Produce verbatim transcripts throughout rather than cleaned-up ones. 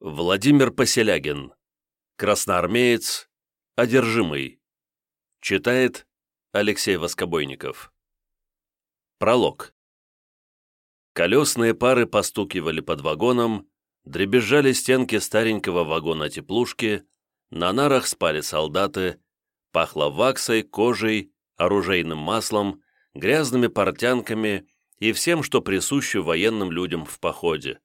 Владимир Поселягин. Красноармеец. Одержимый. Читает Алексей Воскобойников. Пролог. Колесные пары постукивали под вагоном, дребезжали стенки старенького вагона теплушки, на нарах спали солдаты, пахло ваксой, кожей, оружейным маслом, грязными портянками и всем, что присуще военным людям в походе.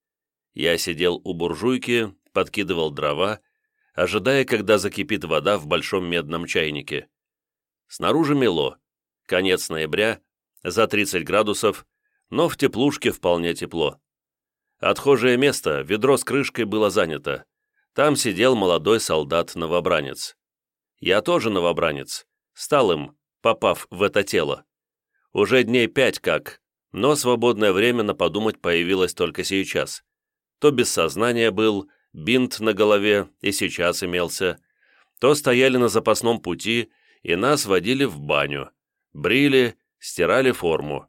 Я сидел у буржуйки, подкидывал дрова, ожидая, когда закипит вода в большом медном чайнике. Снаружи мело, конец ноября, за тридцать градусов, но в теплушке вполне тепло. Отхожее место, ведро с крышкой, было занято. Там сидел молодой солдат-новобранец. Я тоже новобранец, стал им, попав в это тело. Уже дней пять как, но свободное время на подумать появилось только сейчас. То без сознания был, бинт на голове и сейчас имелся, то стояли на запасном пути и нас водили в баню, брили, стирали форму.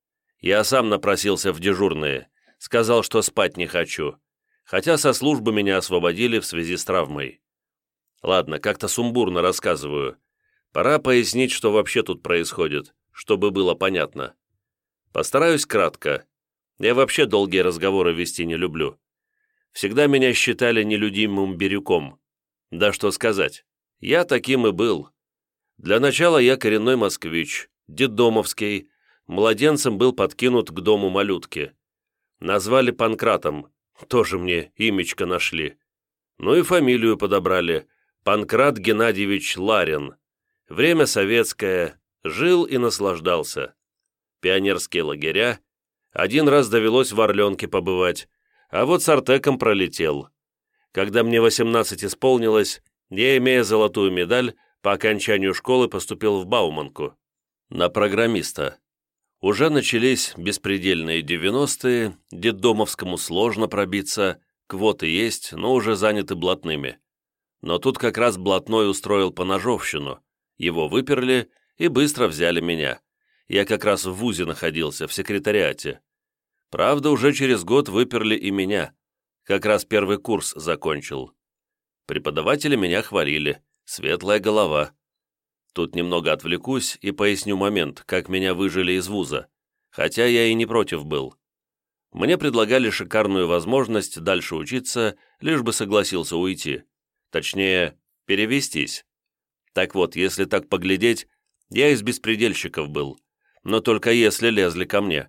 Я сам напросился в дежурные, сказал, что спать не хочу, хотя со службы меня освободили в связи с травмой. Ладно, как-то сумбурно рассказываю. Пора пояснить, что вообще тут происходит, чтобы было понятно. Постараюсь кратко. Я вообще долгие разговоры вести не люблю. Всегда меня считали нелюдимым бирюком. Да что сказать, я таким и был. Для начала я коренной москвич, детдомовский, младенцем был подкинут к дому малютки. Назвали Панкратом, тоже мне имечко нашли. Ну и фамилию подобрали, Панкрат Геннадьевич Ларин. Время советское, жил и наслаждался. Пионерские лагеря, один раз довелось в Орленке побывать, а вот с артеком пролетел. Когда мне восемнадцать исполнилось, я, имея золотую медаль, по окончанию школы поступил в Бауманку. На программиста. Уже начались беспредельные девяностые, детдомовскому сложно пробиться, квоты есть, но уже заняты блатными. Но тут как раз блатной устроил поножовщину. Его выперли и быстро взяли меня. Я как раз в вузе находился, в секретариате. Правда, уже через год выперли и меня. Как раз первый курс закончил. Преподаватели меня хвалили. Светлая голова. Тут немного отвлекусь и поясню момент, как меня выжили из вуза. Хотя я и не против был. Мне предлагали шикарную возможность дальше учиться, лишь бы согласился уйти. Точнее, перевестись. Так вот, если так поглядеть, я из беспредельщиков был. Но только если лезли ко мне.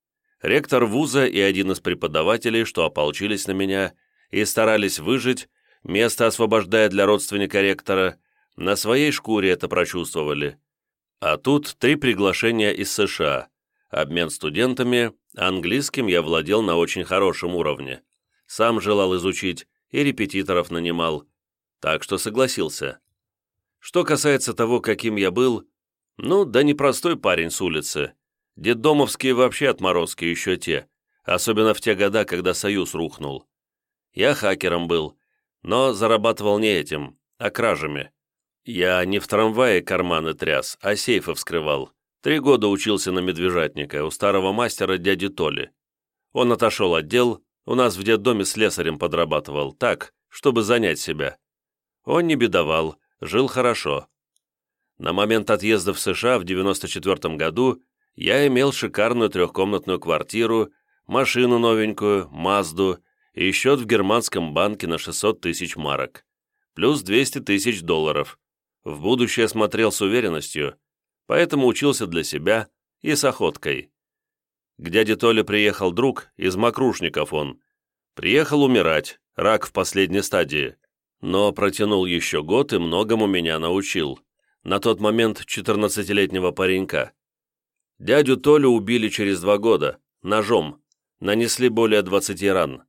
Ректор вуза и один из преподавателей, что ополчились на меня и старались выжить, место освобождая для родственника ректора, на своей шкуре это прочувствовали. А тут три приглашения из США. Обмен студентами, английским я владел на очень хорошем уровне. Сам желал изучить и репетиторов нанимал. Так что согласился. Что касается того, каким я был, ну, да непростой парень с улицы. Детдомовские вообще отморозки еще те, особенно в те года, когда Союз рухнул. Я хакером был, но зарабатывал не этим, а кражами. Я не в трамвае карманы тряс, а сейфы вскрывал. Три года учился на медвежатника у старого мастера дяди Толи. Он отошел от дел, у нас в детдоме слесарем подрабатывал, так, чтобы занять себя. Он не бедовал, жил хорошо. На момент отъезда в США в девяносто четвёртом году я имел шикарную трехкомнатную квартиру, машину новенькую, Мазду и счет в германском банке на шестьсот тысяч марок, плюс двести тысяч долларов. В будущее смотрел с уверенностью, поэтому учился для себя и с охоткой. К дяде Толе приехал друг, из Мокрушников он. Приехал умирать, рак в последней стадии, но протянул еще год и многому меня научил. На тот момент четырнадцатилетнего паренька. Дядю Толю убили через два года, ножом, нанесли более двадцати ран.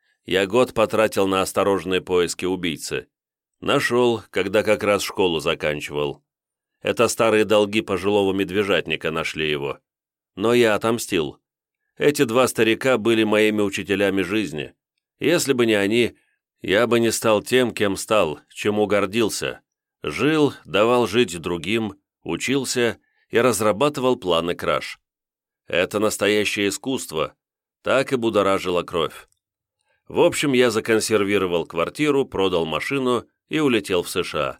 Я год потратил на осторожные поиски убийцы. Нашел, когда как раз школу заканчивал. Это старые долги пожилого медвежатника нашли его. Но я отомстил. Эти два старика были моими учителями жизни. Если бы не они, я бы не стал тем, кем стал, чему гордился. Жил, давал жить другим, учился и разрабатывал планы краж. Это настоящее искусство, так и будоражило кровь. В общем, я законсервировал квартиру, продал машину и улетел в США.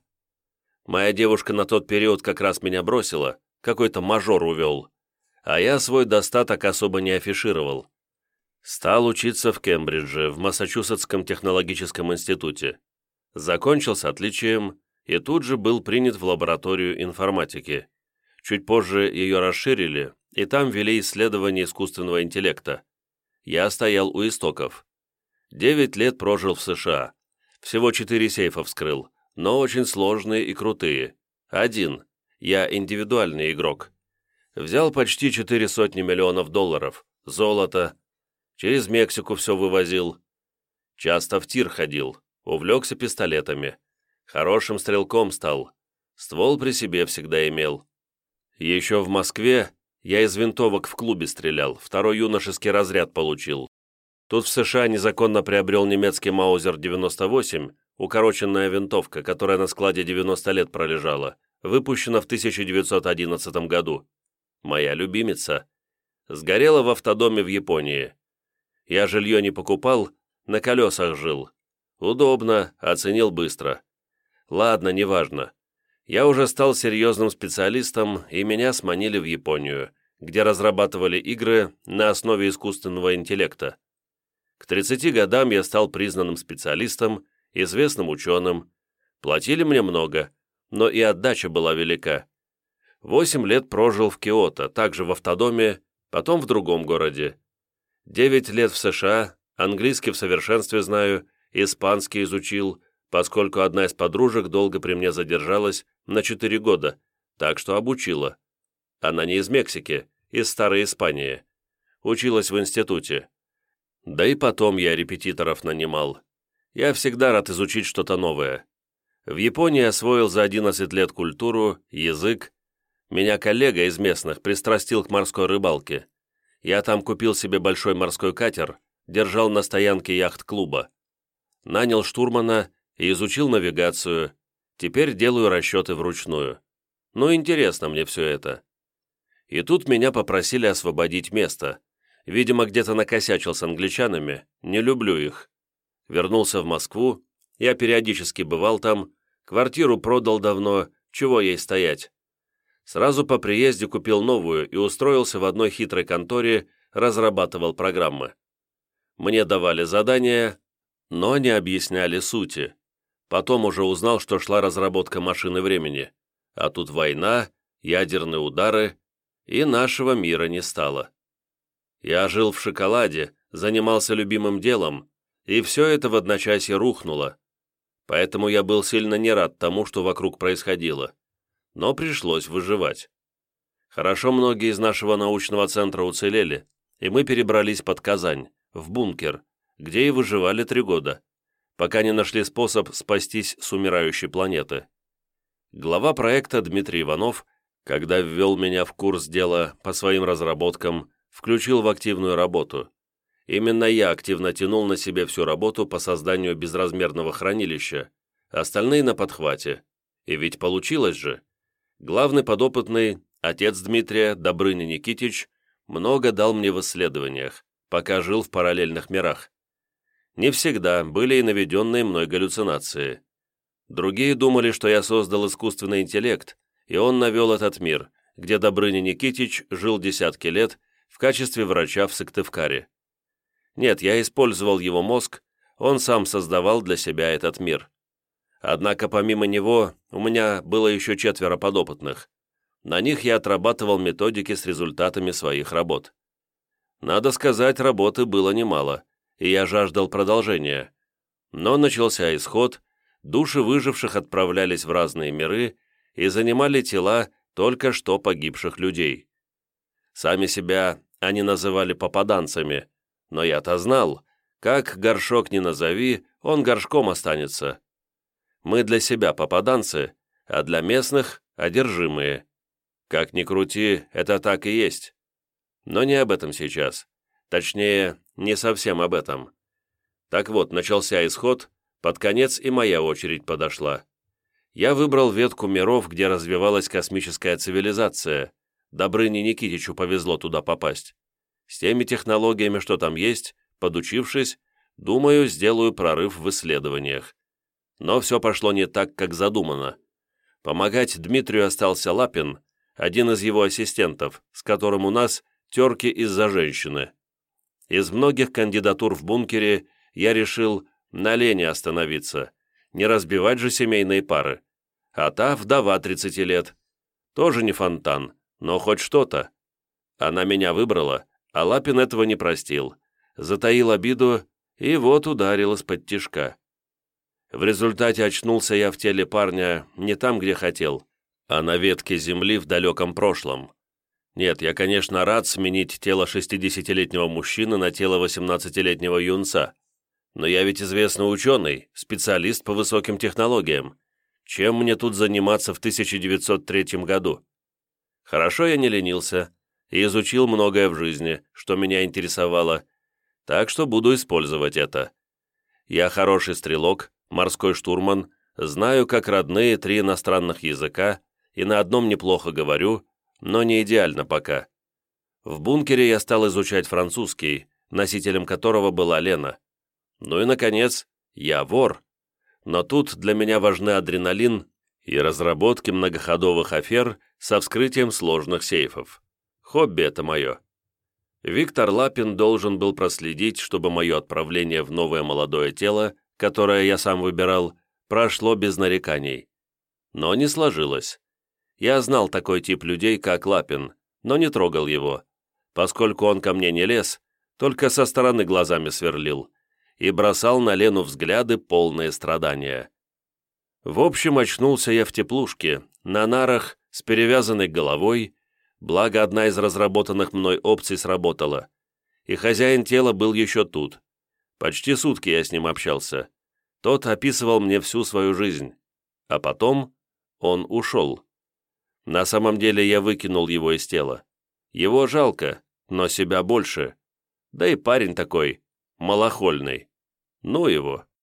Моя девушка на тот период как раз меня бросила, какой-то мажор увел, а я свой достаток особо не афишировал. Стал учиться в Кембридже, в Массачусетском технологическом институте. Закончил с отличием и тут же был принят в лабораторию информатики. Чуть позже ее расширили, и там вели исследования искусственного интеллекта. Я стоял у истоков. Девять лет прожил в США. Всего четыре сейфа вскрыл, но очень сложные и крутые. Один. Я индивидуальный игрок. Взял почти четыре сотни миллионов долларов. Золото. Через Мексику все вывозил. Часто в тир ходил. Увлекся пистолетами. Хорошим стрелком стал. Ствол при себе всегда имел. Еще в Москве я из винтовок в клубе стрелял. Второй юношеский разряд получил. Тут в США незаконно приобрел немецкий Маузер девяносто восемь, укороченная винтовка, которая на складе девяносто лет пролежала, выпущена в тысяча девятьсот одиннадцатом году. Моя любимица. Сгорела в автодоме в Японии. Я жилье не покупал, на колесах жил. Удобно, оценил быстро. Ладно, неважно. Я уже стал серьезным специалистом, и меня сманили в Японию, где разрабатывали игры на основе искусственного интеллекта. К тридцати годам я стал признанным специалистом, известным ученым. Платили мне много, но и отдача была велика. Восемь лет прожил в Киото, также в автодоме, потом в другом городе. Девять лет в США, английский в совершенстве знаю, испанский изучил, поскольку одна из подружек долго при мне задержалась на четыре года, так что обучила. Она не из Мексики, из Старой Испании. Училась в институте. Да и потом я репетиторов нанимал. Я всегда рад изучить что-то новое. В Японии освоил за одиннадцать лет культуру, язык. Меня коллега из местных пристрастил к морской рыбалке. Я там купил себе большой морской катер, держал на стоянке яхт-клуба. Нанял штурмана и изучил навигацию. Теперь делаю расчеты вручную. Ну, интересно мне все это. И тут меня попросили освободить место. Видимо, где-то накосячил с англичанами, не люблю их. Вернулся в Москву, я периодически бывал там, квартиру продал давно, чего ей стоять. Сразу по приезде купил новую и устроился в одной хитрой конторе, разрабатывал программы. Мне давали задания, но не объясняли сути. Потом уже узнал, что шла разработка машины времени. А тут война, ядерные удары, и нашего мира не стало. Я жил в шоколаде, занимался любимым делом, и все это в одночасье рухнуло. Поэтому я был сильно не рад тому, что вокруг происходило. Но пришлось выживать. Хорошо многие из нашего научного центра уцелели, и мы перебрались под Казань, в бункер, где и выживали три года, пока не нашли способ спастись с умирающей планеты. Глава проекта Дмитрий Иванов, когда ввел меня в курс дела по своим разработкам, включил в активную работу. Именно я активно тянул на себе всю работу по созданию безразмерного хранилища, остальные на подхвате. И ведь получилось же. Главный подопытный, отец Дмитрия, Добрыня Никитич, много дал мне в исследованиях, пока жил в параллельных мирах. Не всегда были и наведенные мной галлюцинации. Другие думали, что я создал искусственный интеллект, и он навел этот мир, где Добрыня Никитич жил десятки лет в качестве врача в Сыктывкаре. Нет, я использовал его мозг, он сам создавал для себя этот мир. Однако помимо него у меня было еще четверо подопытных. На них я отрабатывал методики с результатами своих работ. Надо сказать, работы было немало, и я жаждал продолжения. Но начался исход, души выживших отправлялись в разные миры и занимали тела только что погибших людей. Сами себя они называли попаданцами, но я-то знал, как горшок ни назови, он горшком останется. Мы для себя попаданцы, а для местных – одержимые. Как ни крути, это так и есть. Но не об этом сейчас. Точнее, не совсем об этом. Так вот, начался исход, под конец и моя очередь подошла. Я выбрал ветку миров, где развивалась космическая цивилизация. Добрыне Никитичу повезло туда попасть. С теми технологиями, что там есть, подучившись, Думаю, сделаю прорыв в исследованиях. Но все пошло не так, как задумано. Помогать Дмитрию остался Лапин, один из его ассистентов, с которым у нас терки из-за женщины. Из многих кандидатур в бункере я решил на Лене остановиться, не разбивать же семейные пары. А та вдова тридцати лет. Тоже не фонтан, но хоть что-то. Она меня выбрала, а Лапин этого не простил. Затаил обиду и вот ударил из-под тишка. В результате очнулся я в теле парня не там, где хотел, а на ветке земли в далеком прошлом. Нет, я, конечно, рад сменить тело шестидесятилетнего мужчины на тело восемнадцатилетнего юнца. Но я ведь известный ученый, специалист по высоким технологиям. Чем мне тут заниматься в тысяча девятьсот третьем году? Хорошо я не ленился и изучил многое в жизни, что меня интересовало, так что буду использовать это. Я хороший стрелок, морской штурман, знаю как родные три иностранных языка и на одном неплохо говорю, но не идеально пока. В бункере я стал изучать французский, носителем которого была Лена. Ну и, наконец, я вор. Но тут для меня важны адреналин и разработки многоходовых афер со вскрытием сложных сейфов. Хобби это мое. Виктор Лапин должен был проследить, чтобы мое отправление в новое молодое тело, которое я сам выбирал, прошло без нареканий. Но не сложилось. Я знал такой тип людей, как Лапин, но не трогал его, поскольку он ко мне не лез, только со стороны глазами сверлил и бросал на Лену взгляды, полные страдания. В общем, очнулся я в теплушке, на нарах, с перевязанной головой, благо одна из разработанных мной опций сработала, и хозяин тела был еще тут. Почти сутки я с ним общался. Тот описывал мне всю свою жизнь, а потом он ушел. На самом деле я выкинул его из тела. Его жалко, но себя больше. Да и парень такой, малохольный. Ну его.